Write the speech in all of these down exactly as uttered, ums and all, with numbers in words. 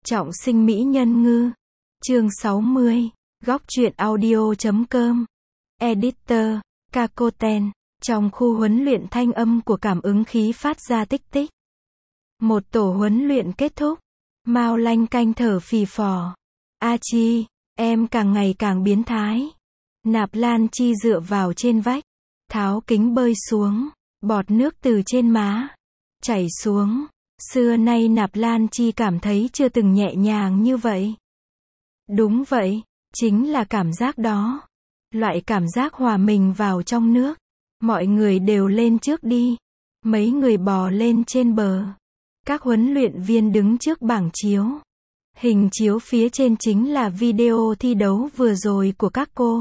Trọng sinh mỹ nhân ngư. Chương sáu mươi. Góc truyện audio chấm com. Editor. Kakoten. Trong khu huấn luyện thanh âm của cảm ứng khí phát ra tích tích. Một tổ huấn luyện kết thúc. Mao Lanh Canh thở phì phò. A Chi, em càng ngày càng biến thái. Nạp Lan Chi dựa vào trên vách. Tháo kính bơi xuống. Bọt nước từ trên má chảy xuống. Xưa nay Nạp Lan Chi cảm thấy chưa từng nhẹ nhàng như vậy. Đúng vậy, chính là cảm giác đó. Loại cảm giác hòa mình vào trong nước. Mọi người đều lên trước đi. Mấy người bò lên trên bờ. Các huấn luyện viên đứng trước bảng chiếu. Hình chiếu phía trên chính là video thi đấu vừa rồi của các cô.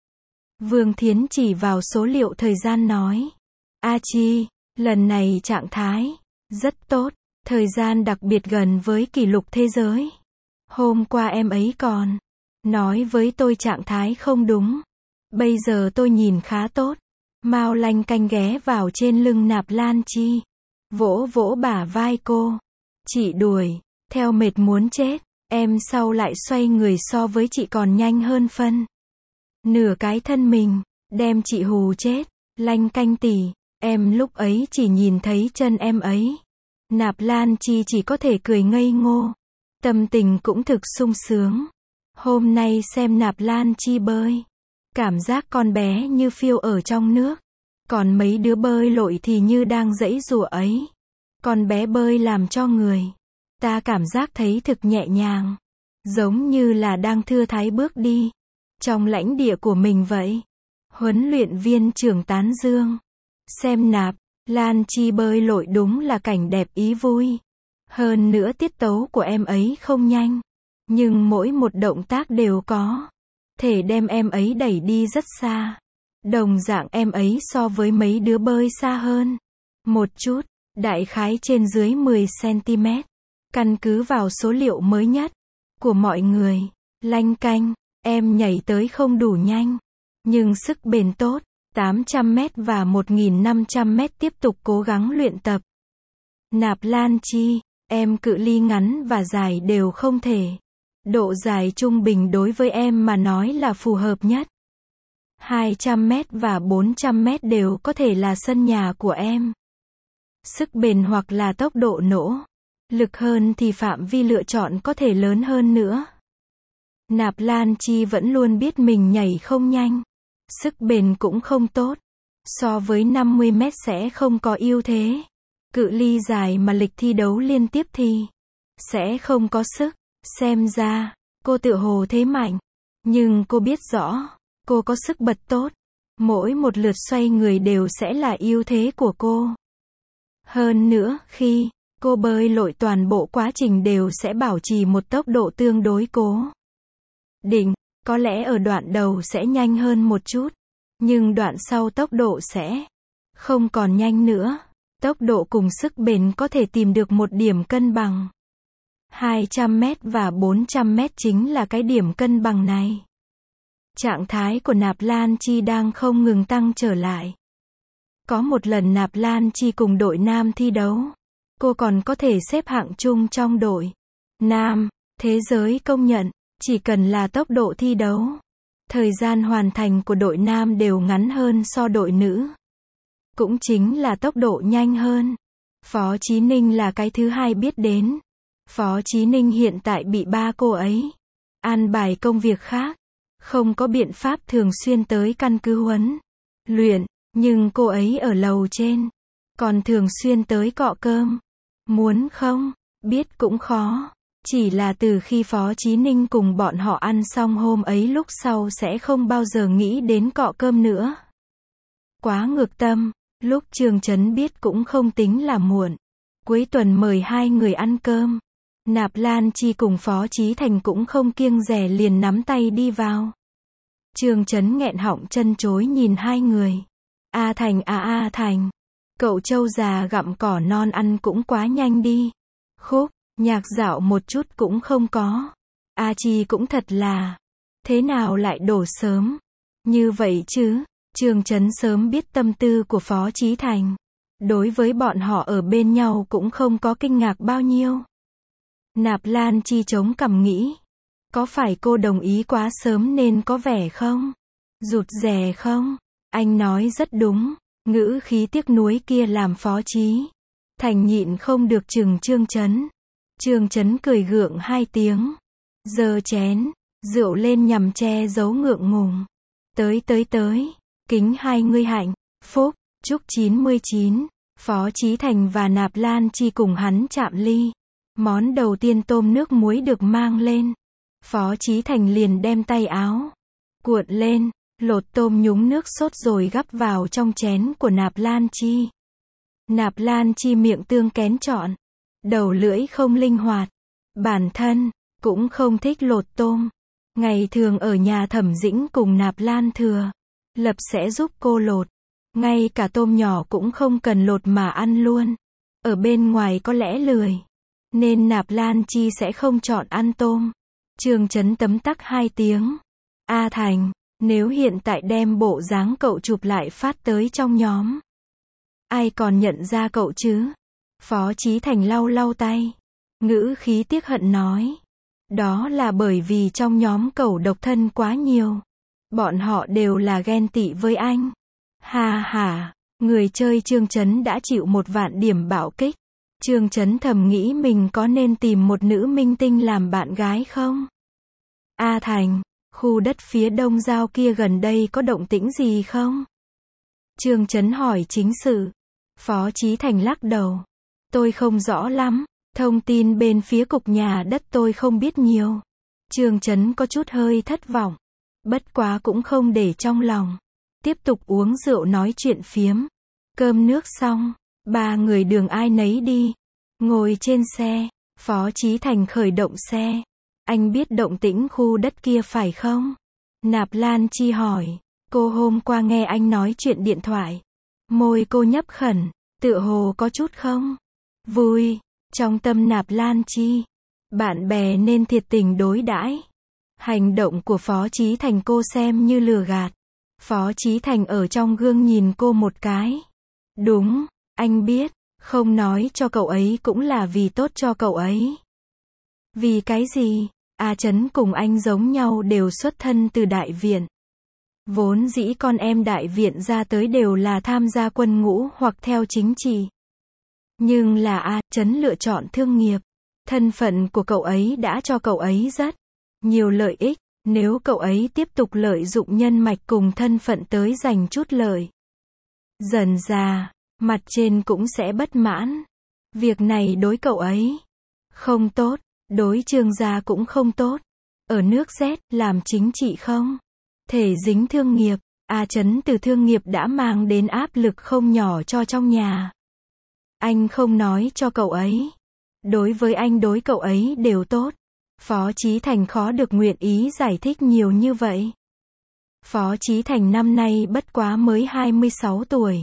Vương Thiến chỉ vào số liệu thời gian nói. A Chi, lần này trạng thái rất tốt, thời gian đặc biệt gần với kỷ lục thế giới. Hôm qua em ấy còn nói với tôi trạng thái không đúng. Bây giờ tôi nhìn khá tốt. Mao Lanh Canh ghé vào trên lưng Nạp Lan Chi, vỗ vỗ bả vai cô. Chị đuổi theo mệt muốn chết, em sau lại xoay người so với chị còn nhanh hơn phân nửa cái thân mình, đem chị hù chết. Lanh Canh tỷ, em lúc ấy chỉ nhìn thấy chân em ấy. Nạp Lan Chi chỉ có thể cười ngây ngô. Tâm tình cũng thực sung sướng. Hôm nay xem Nạp Lan Chi bơi, cảm giác con bé như phiêu ở trong nước. Còn mấy đứa bơi lội thì như đang giãy giụa ấy. Con bé bơi làm cho người ta cảm giác thấy thực nhẹ nhàng, giống như là đang thư thái bước đi trong lãnh địa của mình vậy. Huấn luyện viên trưởng tán dương. Xem Nạp Lan Chi bơi lội đúng là cảnh đẹp ý vui. Hơn nữa tiết tấu của em ấy không nhanh, nhưng mỗi một động tác đều có thể đem em ấy đẩy đi rất xa. Đồng dạng em ấy so với mấy đứa bơi xa hơn một chút, đại khái trên dưới mười xăng ti mét. Căn cứ vào số liệu mới nhất của mọi người, Lanh Canh, em nhảy tới không đủ nhanh, nhưng sức bền tốt. tám trăm mét và một nghìn năm trăm mét tiếp tục cố gắng luyện tập. Nạp Lan Chi, em cự ly ngắn và dài đều không thể. Độ dài trung bình đối với em mà nói là phù hợp nhất. hai trăm mét và bốn trăm mét đều có thể là sân nhà của em. Sức bền hoặc là tốc độ nỗ lực hơn thì phạm vi lựa chọn có thể lớn hơn nữa. Nạp Lan Chi vẫn luôn biết mình nhảy không nhanh. Sức bền cũng không tốt. So với năm mươi mét sẽ không có ưu thế. Cự ly dài mà lịch thi đấu liên tiếp thì sẽ không có sức. Xem ra, cô tự hồ thế mạnh. Nhưng cô biết rõ, cô có sức bật tốt. Mỗi một lượt xoay người đều sẽ là ưu thế của cô. Hơn nữa, khi cô bơi lội toàn bộ quá trình đều sẽ bảo trì một tốc độ tương đối cố định. Có lẽ ở đoạn đầu sẽ nhanh hơn một chút, nhưng đoạn sau tốc độ sẽ không còn nhanh nữa. Tốc độ cùng sức bền có thể tìm được một điểm cân bằng. hai trăm mét và bốn trăm mét chính là cái điểm cân bằng này. Trạng thái của Nạp Lan Chi đang không ngừng tăng trở lại. Có một lần Nạp Lan Chi cùng đội nam thi đấu, cô còn có thể xếp hạng chung trong đội nam. Thế giới công nhận, chỉ cần là tốc độ thi đấu, thời gian hoàn thành của đội nam đều ngắn hơn so đội nữ. Cũng chính là tốc độ nhanh hơn. Phó Chí Ninh là cái thứ hai biết đến. Phó Chí Ninh hiện tại bị ba cô ấy an bài công việc khác, không có biện pháp thường xuyên tới căn cứ huấn luyện, nhưng cô ấy ở lầu trên, còn thường xuyên tới cọ cơm. Muốn không biết cũng khó. Chỉ là từ khi Phó Chí Ninh cùng bọn họ ăn xong hôm ấy lúc sau sẽ không bao giờ nghĩ đến cọ cơm nữa. Quá ngược tâm. Lúc Trương Chấn biết cũng không tính là muộn. Cuối tuần mời hai người ăn cơm. Nạp Lan Chi cùng Phó Chí Thành cũng không kiêng dè liền nắm tay đi vào. Trương Chấn nghẹn họng chân chối nhìn hai người. A Thành à A Thành, cậu trâu già gặm cỏ non ăn cũng quá nhanh đi. Khúc nhạc dạo một chút cũng không có. A Chi cũng thật là, thế nào lại đổ sớm như vậy chứ? Trương Chấn sớm biết tâm tư của Phó Chí Thành. Đối với bọn họ ở bên nhau cũng không có kinh ngạc bao nhiêu. Nạp Lan Chi chống cằm nghĩ. Có phải cô đồng ý quá sớm nên có vẻ không? Rụt rè không? Anh nói rất đúng. Ngữ khí tiếc nuối kia làm Phó Chí Thành nhịn không được chừng Trương Chấn. Trương Chấn cười gượng hai tiếng. Giơ chén rượu lên nhằm che giấu ngượng ngùng. Tới tới tới. Kính hai ngươi hạnh phúc. Chúc chín mươi chín. Phó Chí Thành và Nạp Lan Chi cùng hắn chạm ly. Món đầu tiên tôm nước muối được mang lên. Phó Chí Thành liền đem tay áo cuộn lên, lột tôm nhúng nước sốt rồi gắp vào trong chén của Nạp Lan Chi. Nạp Lan Chi miệng tương kén trọn, đầu lưỡi không linh hoạt. Bản thân cũng không thích lột tôm. Ngày thường ở nhà Thẩm Dĩnh cùng Nạp Lan Thừa Lập sẽ giúp cô lột. Ngay cả tôm nhỏ cũng không cần lột mà ăn luôn. Ở bên ngoài có lẽ lười, nên Nạp Lan Chi sẽ không chọn ăn tôm. Trương Chấn tấm tắc hai tiếng. A Thành, nếu hiện tại đem bộ dáng cậu chụp lại phát tới trong nhóm, ai còn nhận ra cậu chứ? Phó Chí Thành lau lau tay, ngữ khí tiếc hận nói. Đó là bởi vì trong nhóm cậu độc thân quá nhiều. Bọn họ đều là ghen tị với anh. Hà hà, người chơi Trương Chấn đã chịu một vạn điểm bạo kích. Trương Chấn thầm nghĩ mình có nên tìm một nữ minh tinh làm bạn gái không? A Thành, khu đất phía đông giao kia gần đây có động tĩnh gì không? Trương Chấn hỏi chính sự. Phó Chí Thành lắc đầu. Tôi không rõ lắm, thông tin bên phía cục nhà đất tôi không biết nhiều. Trương Chấn có chút hơi thất vọng. Bất quá cũng không để trong lòng. Tiếp tục uống rượu nói chuyện phiếm. Cơm nước xong, ba người đường ai nấy đi. Ngồi trên xe, Phó Chí Thành khởi động xe. Anh biết động tĩnh khu đất kia phải không? Nạp Lan Chi hỏi. Cô hôm qua nghe anh nói chuyện điện thoại. Môi cô nhấp khẩn, tựa hồ có chút không vui. Trong tâm Nạp Lan Chi, bạn bè nên thiệt tình đối đãi. Hành động của Phó Chí Thành cô xem như lừa gạt. Phó Chí Thành ở trong gương nhìn cô một cái. Đúng, anh biết, không nói cho cậu ấy cũng là vì tốt cho cậu ấy. Vì cái gì? A Trấn cùng anh giống nhau đều xuất thân từ đại viện. Vốn dĩ con em đại viện ra tới đều là tham gia quân ngũ hoặc theo chính trị. Nhưng là A Trấn lựa chọn thương nghiệp. Thân phận của cậu ấy đã cho cậu ấy rất nhiều lợi ích. Nếu cậu ấy tiếp tục lợi dụng nhân mạch cùng thân phận tới giành chút lợi, dần dà, mặt trên cũng sẽ bất mãn. Việc này đối cậu ấy không tốt, đối Trương gia cũng không tốt. Ở nước Z, làm chính trị không thể dính thương nghiệp. A Trấn từ thương nghiệp đã mang đến áp lực không nhỏ cho trong nhà. Anh không nói cho cậu ấy. Đối với anh đối cậu ấy đều tốt. Phó Chí Thành khó được nguyện ý giải thích nhiều như vậy. Phó Chí Thành năm nay bất quá mới hai mươi sáu tuổi.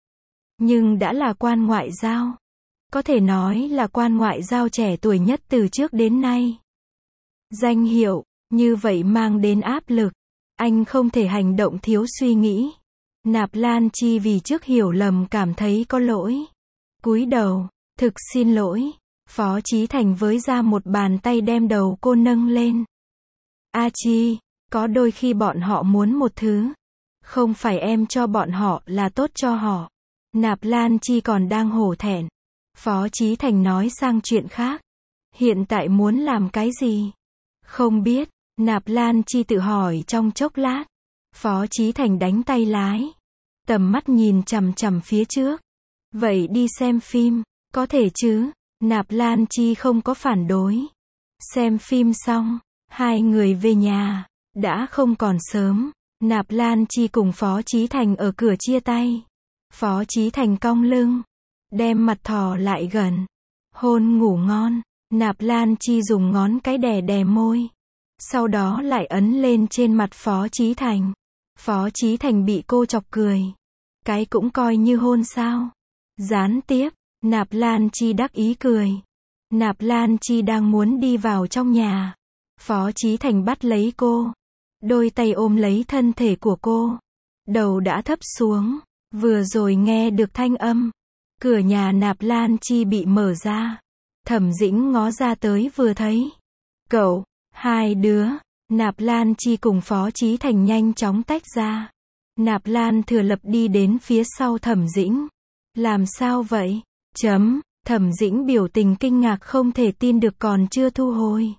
Nhưng đã là quan ngoại giao. Có thể nói là quan ngoại giao trẻ tuổi nhất từ trước đến nay. Danh hiệu, như vậy mang đến áp lực. Anh không thể hành động thiếu suy nghĩ. Nạp Lan Chi vì trước hiểu lầm cảm thấy có lỗi. Cúi đầu, thực xin lỗi. Phó Chí Thành với ra một bàn tay đem đầu cô nâng lên. A Chi, có đôi khi bọn họ muốn một thứ. Không phải em cho bọn họ là tốt cho họ. Nạp Lan Chi còn đang hổ thẹn. Phó Chí Thành nói sang chuyện khác. Hiện tại muốn làm cái gì? Không biết. Nạp Lan Chi tự hỏi trong chốc lát. Phó Chí Thành đánh tay lái. Tầm mắt nhìn chằm chằm phía trước. Vậy đi xem phim, có thể chứ? Nạp Lan Chi không có phản đối. Xem phim xong, hai người về nhà. Đã không còn sớm. Nạp Lan Chi cùng Phó Chí Thành ở cửa chia tay. Phó Chí Thành cong lưng, đem mặt thò lại gần. Hôn ngủ ngon. Nạp Lan Chi dùng ngón cái đè đè môi. Sau đó lại ấn lên trên mặt Phó Chí Thành. Phó Chí Thành bị cô chọc cười. Cái cũng coi như hôn sao? Gián tiếp. Nạp Lan Chi đắc ý cười. Nạp Lan Chi đang muốn đi vào trong nhà. Phó Chí Thành bắt lấy cô. Đôi tay ôm lấy thân thể của cô. Đầu đã thấp xuống. Vừa rồi nghe được thanh âm. Cửa nhà Nạp Lan Chi bị mở ra. Thẩm Dĩnh ngó ra tới vừa thấy. Cậu, hai đứa, Nạp Lan Chi cùng Phó Chí Thành nhanh chóng tách ra. Nạp Lan Thừa Lập đi đến phía sau Thẩm Dĩnh. Làm sao vậy? Chấm, Thẩm Dĩnh biểu tình kinh ngạc không thể tin được còn chưa thu hồi.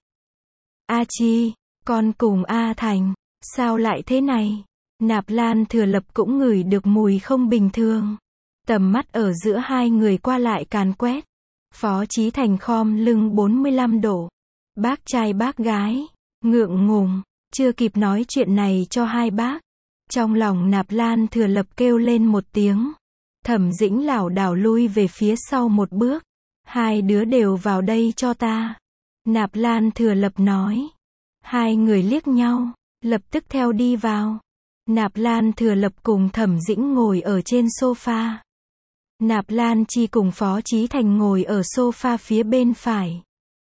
A Chi, con cùng A Thành, sao lại thế này? Nạp Lan Thừa Lập cũng ngửi được mùi không bình thường. Tầm mắt ở giữa hai người qua lại càn quét. Phó Chí Thành khom lưng bốn mươi lăm độ. Bác trai bác gái, ngượng ngùng, chưa kịp nói chuyện này cho hai bác. Trong lòng Nạp Lan Thừa Lập kêu lên một tiếng. Thẩm Dĩnh lảo đảo lui về phía sau một bước. Hai đứa đều vào đây cho ta. Nạp Lan Thừa Lập nói. Hai người liếc nhau, lập tức theo đi vào. Nạp Lan Thừa Lập cùng Thẩm Dĩnh ngồi ở trên sofa. Nạp Lan Chi cùng Phó Chí Thành ngồi ở sofa phía bên phải.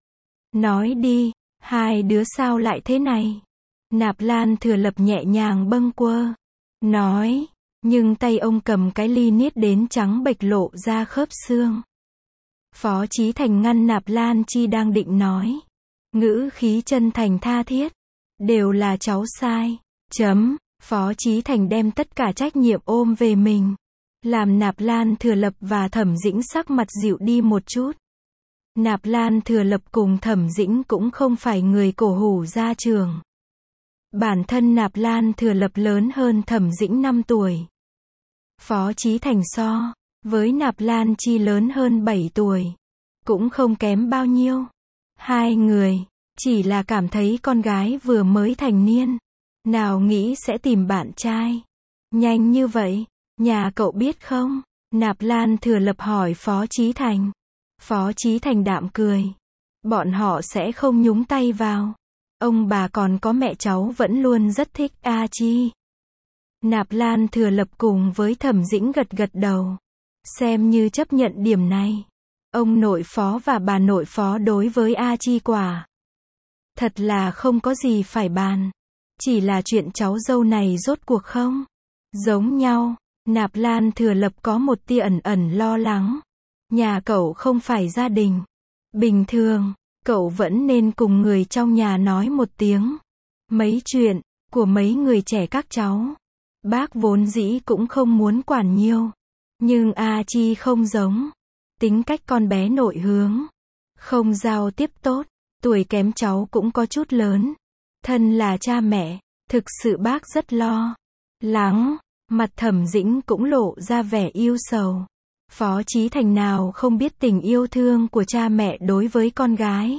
Nói đi, hai đứa sao lại thế này? Nạp Lan Thừa Lập nhẹ nhàng bâng quơ. Nói, nhưng tay ông cầm cái ly niết đến trắng bệch lộ ra khớp xương. Phó Chí Thành ngăn Nạp Lan Chi đang định nói. Ngữ khí chân thành tha thiết. Đều là cháu sai. Chấm, Phó Chí Thành đem tất cả trách nhiệm ôm về mình. Làm Nạp Lan Thừa Lập và Thẩm Dĩnh sắc mặt dịu đi một chút. Nạp Lan Thừa Lập cùng Thẩm Dĩnh cũng không phải người cổ hủ gia trường. Bản thân Nạp Lan Thừa Lập lớn hơn Thẩm Dĩnh năm tuổi. Phó Chí Thành so với Nạp Lan Chi lớn hơn bảy tuổi. Cũng không kém bao nhiêu. Hai người chỉ là cảm thấy con gái vừa mới thành niên. Nào nghĩ sẽ tìm bạn trai. Nhanh như vậy, nhà cậu biết không? Nạp Lan Thừa Lập hỏi Phó Chí Thành. Phó Chí Thành đạm cười. Bọn họ sẽ không nhúng tay vào. Ông bà còn có mẹ cháu vẫn luôn rất thích A Chi. Nạp Lan Thừa Lập cùng với Thẩm Dĩnh gật gật đầu. Xem như chấp nhận điểm này. Ông nội phó và bà nội phó đối với A Chi quả. Thật là không có gì phải bàn. Chỉ là chuyện cháu dâu này rốt cuộc không giống nhau. Nạp Lan Thừa Lập có một tia ẩn ẩn lo lắng. Nhà cậu không phải gia đình bình thường. Cậu vẫn nên cùng người trong nhà nói một tiếng. Mấy chuyện của mấy người trẻ các cháu. Bác vốn dĩ cũng không muốn quản nhiều. Nhưng A Chi không giống. Tính cách con bé nội hướng. Không giao tiếp tốt. Tuổi kém cháu cũng có chút lớn. Thân là cha mẹ. Thực sự bác rất lo lắng. Mặt Thẩm Dĩnh cũng lộ ra vẻ yêu sầu. Phó Chí Thành nào không biết tình yêu thương của cha mẹ đối với con gái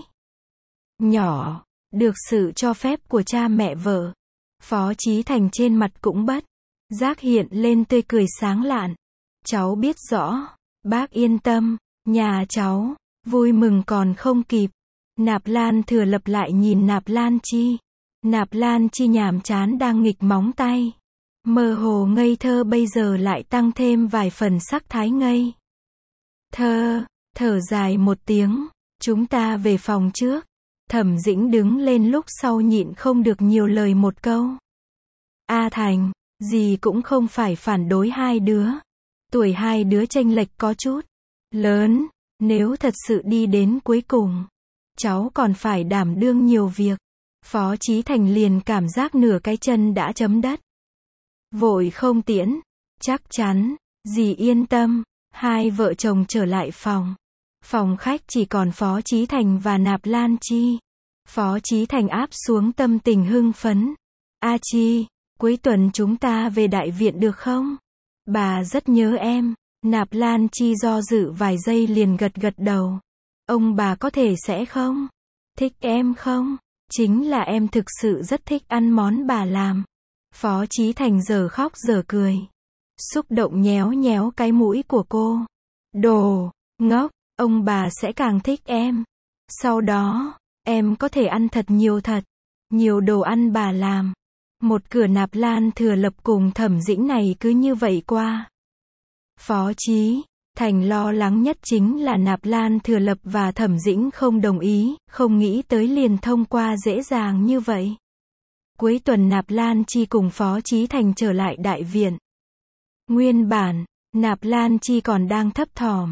nhỏ. Được sự cho phép của cha mẹ vợ. Phó Chí Thành trên mặt cũng bất giác hiện lên tươi cười sáng lạn. Cháu biết rõ. Bác yên tâm. Nhà cháu vui mừng còn không kịp. Nạp Lan Thừa Lập lại nhìn Nạp Lan Chi. Nạp Lan Chi nhàm chán đang nghịch móng tay. Mơ hồ ngây thơ bây giờ lại tăng thêm vài phần sắc thái ngây thơ. Thở dài một tiếng. Chúng ta về phòng trước. Thẩm Dĩnh đứng lên lúc sau nhịn không được nhiều lời một câu. A Thành, dì cũng không phải phản đối hai đứa. Tuổi hai đứa chênh lệch có chút lớn. Nếu thật sự đi đến cuối cùng, cháu còn phải đảm đương nhiều việc. Phó Chí Thành liền cảm giác nửa cái chân đã chấm đất. Vội không tiễn. Chắc chắn. Dì yên tâm. Hai vợ chồng trở lại phòng. Phòng khách chỉ còn Phó Chí Thành và Nạp Lan Chi. Phó Chí Thành áp xuống tâm tình hưng phấn. A Chi, cuối tuần chúng ta về đại viện được không? Bà rất nhớ em. Nạp Lan Chi do dự vài giây liền gật gật đầu. Ông bà có thể sẽ không thích em không? Chính là em thực sự rất thích ăn món bà làm. Phó Chí Thành giờ khóc giờ cười. Xúc động nhéo nhéo cái mũi của cô. Đồ ngốc, ông bà sẽ càng thích em. Sau đó, em có thể ăn thật nhiều thật. Nhiều đồ ăn bà làm. Một cửa Nạp Lan Thừa Lập cùng Thẩm Dĩnh này cứ như vậy qua. Phó Chí Thành lo lắng nhất chính là Nạp Lan Thừa Lập và Thẩm Dĩnh không đồng ý, không nghĩ tới liền thông qua dễ dàng như vậy. Cuối tuần Nạp Lan Chi cùng Phó Chí Thành trở lại đại viện. Nguyên bản, Nạp Lan Chi còn đang thấp thỏm.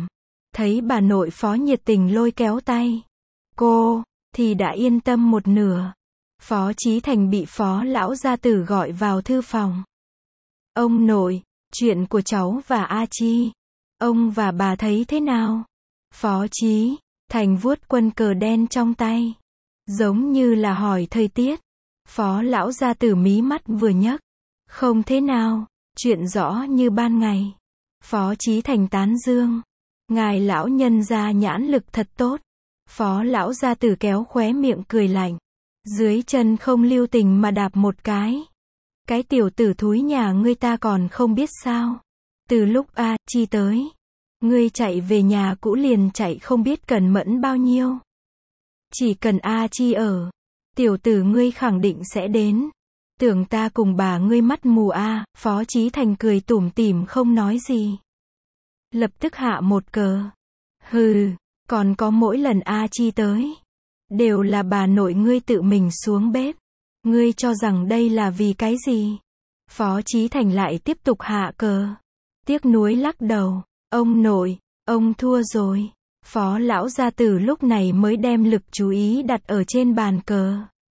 Thấy bà nội Phó nhiệt tình lôi kéo tay cô, thì đã yên tâm một nửa. Phó Chí Thành bị Phó lão gia tử gọi vào thư phòng. Ông nội, chuyện của cháu và A Chi, ông và bà thấy thế nào? Phó Chí Thành vuốt quân cờ đen trong tay, giống như là hỏi thời tiết. Phó lão gia tử mí mắt vừa nhấc. Không thế nào, chuyện rõ như ban ngày. Phó Chí Thành tán dương. Ngài lão nhân gia nhãn lực thật tốt. Phó lão gia tử kéo khóe miệng cười lạnh. Dưới chân không lưu tình mà đạp một cái. Cái tiểu tử thúi nhà ngươi ta còn không biết sao. Từ lúc A Chi tới, ngươi chạy về nhà cũ liền chạy không biết cẩn mẫn bao nhiêu. Chỉ cần A Chi ở, tiểu tử ngươi khẳng định sẽ đến. Tưởng ta cùng bà ngươi mắt mù a? Phó Chí Thành cười tủm tỉm không nói gì. Lập tức hạ một cờ. Hừ, còn có mỗi lần A Chi tới, đều là bà nội ngươi tự mình xuống bếp. Ngươi cho rằng đây là vì cái gì? Phó Chí Thành lại tiếp tục hạ cờ. Tiếc nuối lắc đầu. Ông nội, ông thua rồi. Phó lão gia tử lúc này mới đem lực chú ý đặt ở trên bàn cờ.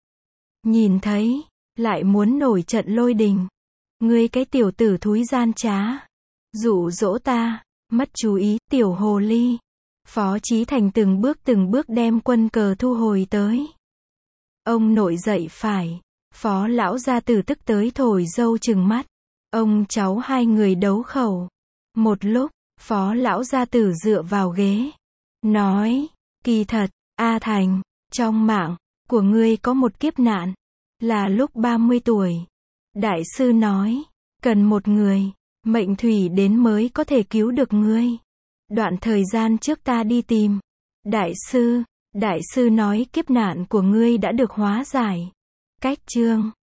Nhìn thấy, lại muốn nổi trận lôi đình. Ngươi cái tiểu tử thúi gian trá, dụ dỗ ta, mất chú ý, tiểu hồ ly. Phó Chí Thành từng bước từng bước đem quân cờ thu hồi tới. Ông nội dậy phải. Phó lão gia tử tức tới thổi dâu trừng mắt. Ông cháu hai người đấu khẩu. Một lúc, Phó lão gia tử dựa vào ghế, nói, kỳ thật, A Thành, trong mạng của ngươi có một kiếp nạn, là lúc ba mươi tuổi. Đại sư nói, cần một người, mệnh thủy đến mới có thể cứu được ngươi. Đoạn thời gian trước ta đi tìm Đại sư, Đại sư nói kiếp nạn của ngươi đã được hóa giải. Cách chương